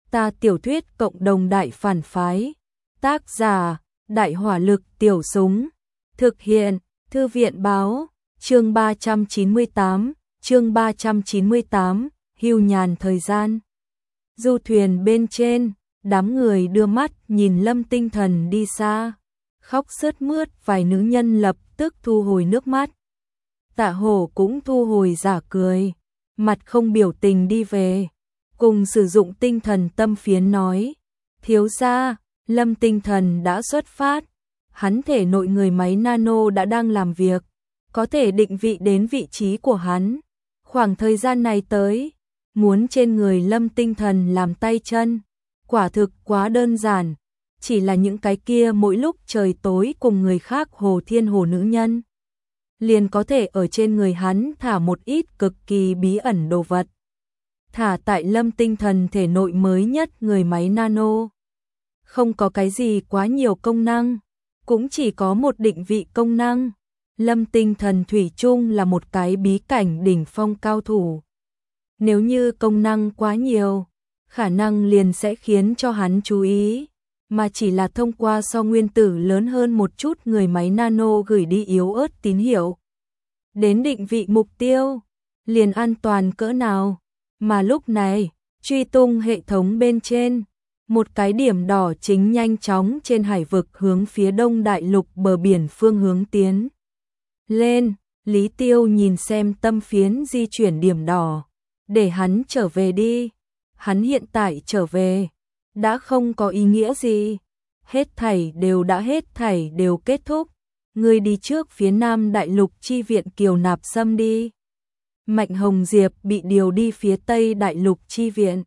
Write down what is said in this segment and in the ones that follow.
Ta tiểu thuyết cộng đồng đại phản phái. Tác giả: Đại hỏa lực tiểu súng. Thực hiện: Thư viện báo. Chương 398, hưu nhàn thời gian. Du thuyền bên trên, đám người đưa mắt nhìn Lâm Tinh Thần đi xa, khóc sướt mướt, vài nữ nhân lập tức thu hồi nước mắt. Tạ Hổ cũng thu hồi giả cười, mặt không biểu tình đi về, cùng sử dụng tinh thần tâm phiến nói: thiếu gia, Lâm Tinh Thần đã xuất phát, hắn thể nội người máy nano đã đang làm việc, có thể định vị đến vị trí của hắn. Khoảng thời gian này tới, muốn trên người Lâm Tinh Thần làm tay chân, quả thực quá đơn giản, chỉ là những cái kia mỗi lúc trời tối cùng người khác hồ thiên hồ nữ nhân, liền có thể ở trên người hắn thả một ít cực kỳ bí ẩn đồ vật. Thả tại Lâm Tinh Thần thể nội mới nhất người máy nano. Không có cái gì quá nhiều công năng, cũng chỉ có một định vị công năng. Lâm Tinh Thần thủy chung là một cái bí cảnh đỉnh phong cao thủ. Nếu như công năng quá nhiều, khả năng liền sẽ khiến cho hắn chú ý, mà chỉ là thông qua so nguyên tử lớn hơn một chút người máy nano gửi đi yếu ớt tín hiệu. Đến định vị mục tiêu, liền an toàn cỡ nào. Mà lúc này, truy tung hệ thống bên trên, một cái điểm đỏ chính nhanh chóng trên hải vực hướng phía đông đại lục bờ biển phương hướng tiến lên. Lý Tiêu nhìn xem tâm phiến di chuyển điểm đỏ, để hắn trở về đi. Hắn hiện tại trở về, đã không có ý nghĩa gì. Hết thảy đều kết thúc. Ngươi đi trước phía nam đại lục chi viện Kiều Nạp Sâm đi. Mạnh Hồng Diệp bị điều đi phía tây đại lục chi viện.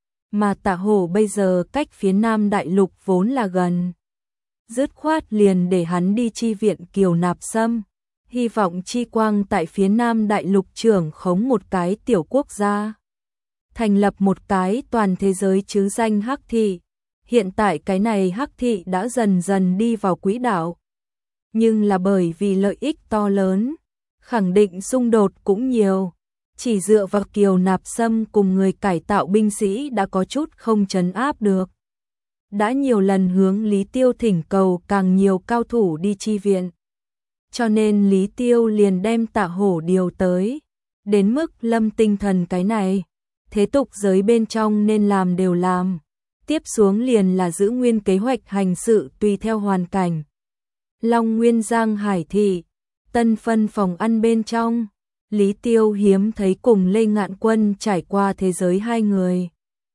Mà Tạ Hổ bây giờ cách phía nam đại lục vốn là gần. Dứt khoát liền để hắn đi chi viện Kiều Nạp Sâm. Hy vọng chi quang tại phía nam đại lục trưởng khống một cái tiểu quốc gia. Thành lập một cái toàn thế giới chứ danh hắc thị. Hiện tại cái này hắc thị đã dần dần đi vào quỹ đạo. Nhưng là bởi vì lợi ích to lớn, khẳng định xung đột cũng nhiều. Chỉ dựa vào Kiều Nạp Sâm cùng người cải tạo binh sĩ đã có chút không trấn áp được. Đã nhiều lần hướng Lý Tiêu thỉnh cầu càng nhiều cao thủ đi chi viện. Cho nên Lý Tiêu liền đem Tạ Hổ điều tới. Đến mức Lâm Tinh Thần cái này, thế tục giới bên trong nên làm đều làm. Tiếp xuống liền là giữ nguyên kế hoạch hành sự tùy theo hoàn cảnh. Long Nguyên Giang Hải Thị, Tân Phân phòng ăn bên trong, Lý Tiêu hiếm thấy cùng Lê Ngạn Quân trải qua thế giới hai người.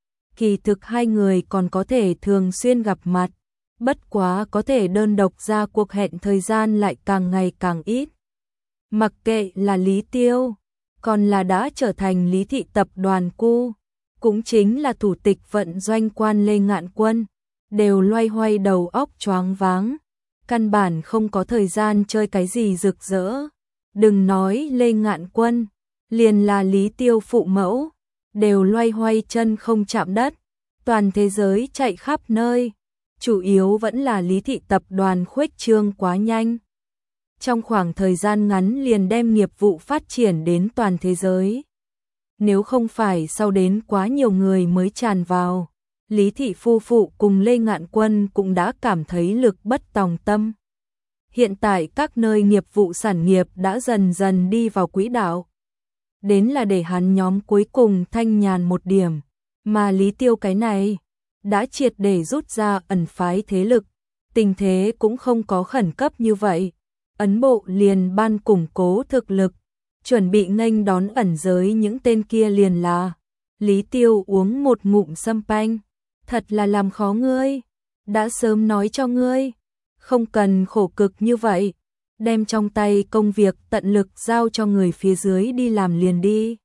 Kỳ thực hai người còn có thể thường xuyên gặp mặt, bất quá có thể đơn độc ra cuộc hẹn thời gian lại càng ngày càng ít. Mặc kệ là Lý Tiêu, còn là đã trở thành Lý Thị tập đoàn cu, cũng chính là thủ tịch vận doanh quan Lê Ngạn Quân, đều loay hoay đầu óc choáng váng, căn bản không có thời gian chơi cái gì rực rỡ. Đừng nói Lê Ngạn Quân, liền là Lý Tiêu phụ mẫu, đều loay hoay chân không chạm đất, toàn thế giới chạy khắp nơi. Chủ yếu vẫn là Lý Thị tập đoàn khuếch trương quá nhanh. Trong khoảng thời gian ngắn liền đem nghiệp vụ phát triển đến toàn thế giới. Nếu không phải sau đến quá nhiều người mới tràn vào, Lý Thị phu phụ cùng Lê Ngạn Quân cũng đã cảm thấy lực bất tòng tâm. Hiện tại các nơi nghiệp vụ sản nghiệp đã dần dần đi vào quỹ đạo. Đến là để hắn nhóm cuối cùng thanh nhàn một điểm, mà Lý Tiêu cái này đã triệt để rút ra ẩn phái thế lực, tình thế cũng không có khẩn cấp như vậy. Ấn bộ liền ban củng cố thực lực, chuẩn bị nghênh đón ẩn giới những tên kia liền là. Lý Tiêu uống một ngụm sâm panh, thật là làm khó ngươi, đã sớm nói cho ngươi, không cần khổ cực như vậy, đem trong tay công việc tận lực giao cho người phía dưới đi làm liền đi.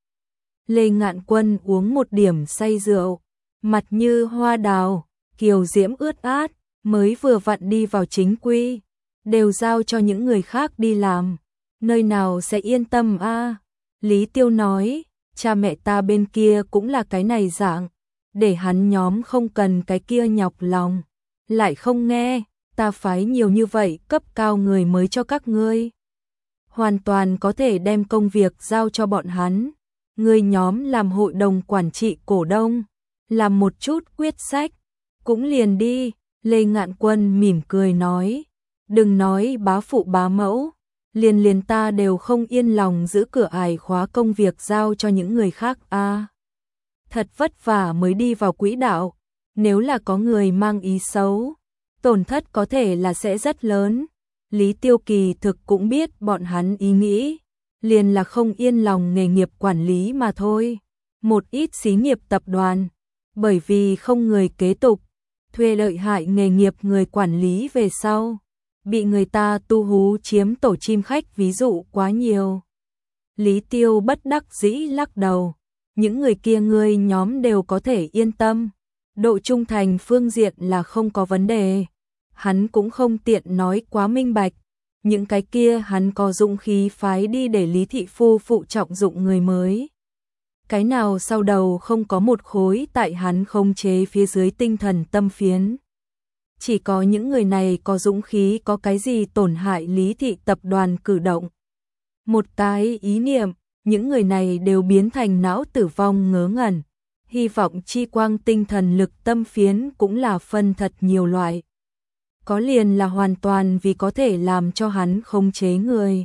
Lê Ngạn Quân uống một điểm say rượu, mặt như hoa đào, kiều diễm ướt át, mới vừa vặn đi vào chính quy, đều giao cho những người khác đi làm, nơi nào sẽ yên tâm a? Lý Tiêu nói, cha mẹ ta bên kia cũng là cái này dạng, để hắn nhóm không cần cái kia nhọc lòng, lại không nghe, ta phái nhiều như vậy cấp cao người mới cho các ngươi. Hoàn toàn có thể đem công việc giao cho bọn hắn, ngươi nhóm làm hội đồng quản trị cổ đông, làm một chút quyết sách, cũng liền đi. Lê Ngạn Quân mỉm cười nói, đừng nói bá phụ bá mẫu, liền ta đều không yên lòng giữ cửa ải khóa công việc giao cho những người khác a. Thật vất vả mới đi vào quỹ đạo, nếu là có người mang ý xấu, tổn thất có thể là sẽ rất lớn. Lý Tiêu Kỳ thực cũng biết bọn hắn ý nghĩ, liền là không yên lòng nghề nghiệp quản lý mà thôi. Một ít xí nghiệp tập đoàn, bởi vì không người kế tục, thuê lợi hại nghề nghiệp người quản lý về sau, bị người ta tu hú chiếm tổ chim khách ví dụ quá nhiều. Lý Tiêu bất đắc dĩ lắc đầu, những người kia ngươi nhóm đều có thể yên tâm, độ trung thành phương diện là không có vấn đề. Hắn cũng không tiện nói quá minh bạch, những cái kia hắn có dũng khí phái đi để Lý thị phu phụ trọng dụng người mới. Cái nào sau đầu không có một khối tại hắn khống chế phía dưới tinh thần tâm phiến. Chỉ có những người này có dũng khí có cái gì tổn hại Lý thị tập đoàn cử động. Một cái ý niệm, những người này đều biến thành não tử vong ngớ ngẩn. Hy vọng chi quang tinh thần lực tâm phiến cũng là phân thật nhiều loại. Có liền là hoàn toàn vì có thể làm cho hắn khống chế người,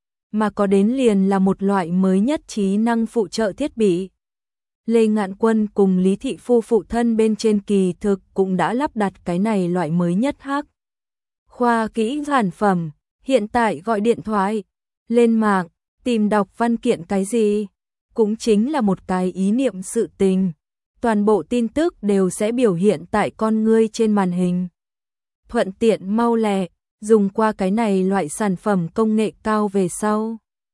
mà có đến liền là một loại mới nhất trí năng phụ trợ thiết bị. Lê Ngạn Quân cùng Lý thị phu phụ thân bên trên kỳ thực cũng đã lắp đặt cái này loại mới nhất hắc khoa kỹ sản phẩm, hiện tại gọi điện thoại, lên mạng, tìm đọc văn kiện cái gì, cũng chính là một cái ý niệm sự tình. Toàn bộ tin tức đều sẽ biểu hiện tại con ngươi trên màn hình. Thuận tiện mau lẹ, dùng qua cái này loại sản phẩm công nghệ cao về sau,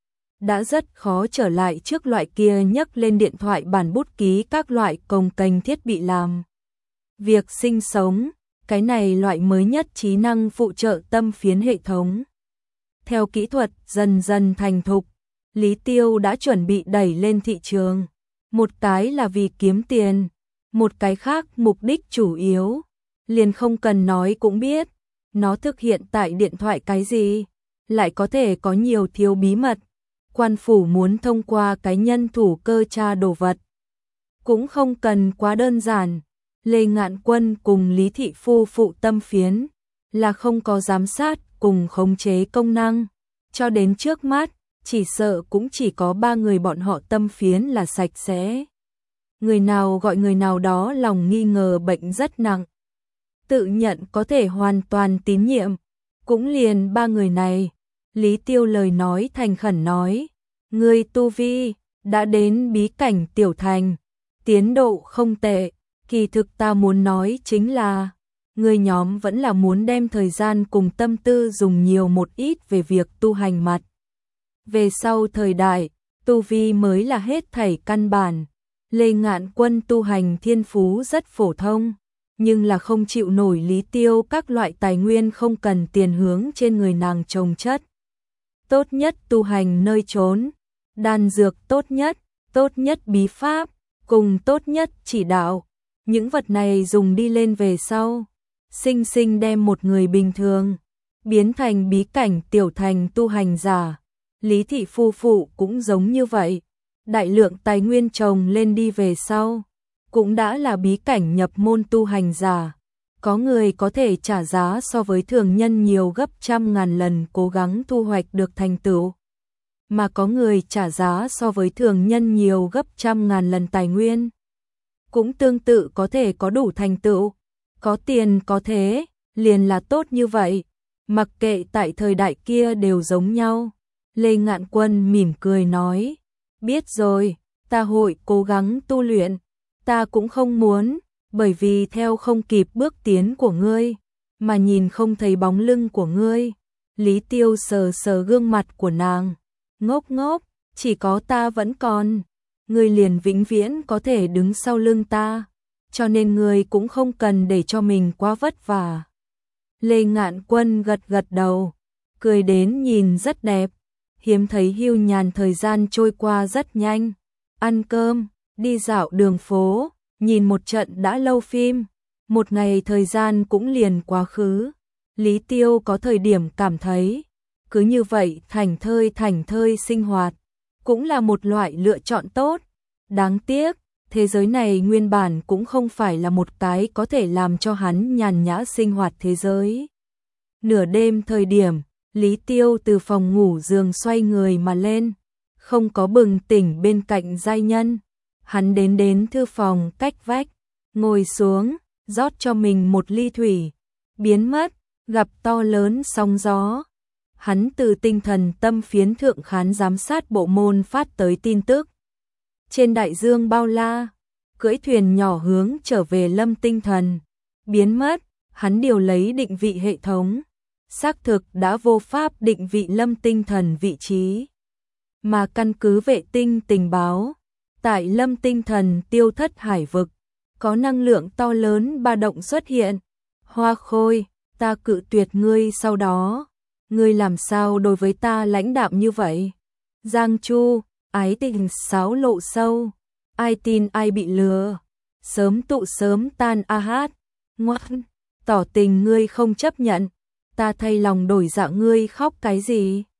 đã rất khó trở lại trước loại kia nhấc lên điện thoại bàn bút ký các loại cồng kềnh thiết bị làm việc sinh sống, cái này loại mới nhất trí năng phụ trợ tâm phiến hệ thống. Theo kỹ thuật dần dần thành thục, Lý Tiêu đã chuẩn bị đẩy lên thị trường. Một cái là vì kiếm tiền, một cái khác mục đích chủ yếu, liền không cần nói cũng biết, nó thực hiện tại điện thoại cái gì, lại có thể có nhiều thiếu bí mật. Quan phủ muốn thông qua cái nhân thủ cơ tra đồ vật, cũng không cần quá đơn giản. Lê Ngạn Quân cùng Lý thị phu phụ tâm phiến là không có giám sát cùng khống chế công năng, cho đến trước mắt, chỉ sợ cũng chỉ có 3 người bọn họ tâm phiến là sạch sẽ. Người nào gọi người nào đó lòng nghi ngờ bệnh rất nặng, tự nhận có thể hoàn toàn tín nhiệm, cũng liền 3 người này. Lý Tiêu lời nói thành khẩn nói, ngươi tu vi đã đến bí cảnh tiểu thành, tiến độ không tệ, kỳ thực ta muốn nói chính là, ngươi nhóm vẫn là muốn đem thời gian cùng tâm tư dùng nhiều một ít về việc tu hành mặt. Về sau thời đại, tu vi mới là hết thảy căn bản. Lê Ngạn Quân tu hành thiên phú rất phổ thông, nhưng là không chịu nổi Lý Tiêu các loại tài nguyên không cần tiền hướng trên người nàng trồng chất. Tốt nhất tu hành nơi trốn, đan dược tốt nhất bí pháp, cùng tốt nhất chỉ đạo. Những vật này dùng đi lên về sau, sinh sinh đem một người bình thường biến thành bí cảnh tiểu thành tu hành giả. Lý thị phu phụ cũng giống như vậy, đại lượng tài nguyên trồng lên đi về sau, cũng đã là bí cảnh nhập môn tu hành giả. Có người có thể trả giá so với thường nhân nhiều gấp trăm ngàn lần cố gắng thu hoạch được thành tựu, mà có người trả giá so với thường nhân nhiều gấp trăm ngàn lần tài nguyên, cũng tương tự có thể có đủ thành tựu. Có tiền có thế, liền là tốt như vậy, mặc kệ tại thời đại kia đều giống nhau. Lê Ngạn Quân mỉm cười nói, biết rồi, ta hội cố gắng tu luyện, ta cũng không muốn, bởi vì theo không kịp bước tiến của ngươi, mà nhìn không thấy bóng lưng của ngươi. Lý Tiêu sờ sờ gương mặt của nàng, ngốc ngốc, chỉ có ta vẫn còn, ngươi liền vĩnh viễn có thể đứng sau lưng ta, cho nên ngươi cũng không cần để cho mình quá vất vả. Lê Ngạn Quân gật gật đầu, cười đến nhìn rất đẹp. Hiếm thấy hưu nhàn thời gian trôi qua rất nhanh, ăn cơm, đi dạo đường phố, nhìn một trận đã lâu phim, một ngày thời gian cũng liền quá khứ. Lý Tiêu có thời điểm cảm thấy, cứ như vậy thảnh thơi sinh hoạt, cũng là một loại lựa chọn tốt. Đáng tiếc, thế giới này nguyên bản cũng không phải là một cái có thể làm cho hắn nhàn nhã sinh hoạt thế giới. Nửa đêm thời điểm, Lý Tiêu từ phòng ngủ giường xoay người mà lên, không có bừng tỉnh bên cạnh giai nhân. Hắn đến thư phòng cách vách, ngồi xuống, rót cho mình một ly thủy, biến mất, gặp to lớn sóng gió. Hắn từ tinh thần tâm phiến thượng khán giám sát bộ môn phát tới tin tức. Trên đại dương bao la, cưỡi thuyền nhỏ hướng trở về Lâm Tinh Thần, biến mất, hắn điều lấy định vị hệ thống, xác thực đã vô pháp định vị Lâm Tinh Thần vị trí. Mà căn cứ vệ tinh tình báo, tại Lâm Tinh Thần tiêu thất hải vực, có năng lượng to lớn ba động xuất hiện. Hoa Khôi, ta cự tuyệt ngươi sau đó, ngươi làm sao đối với ta lãnh đạm như vậy? Giang Chu, ái tình sáo lộ sâu, ai tin ai bị lừa, sớm tụ sớm tan a hát, ngoan, tỏ tình ngươi không chấp nhận, ta thay lòng đổi dạ ngươi khóc cái gì?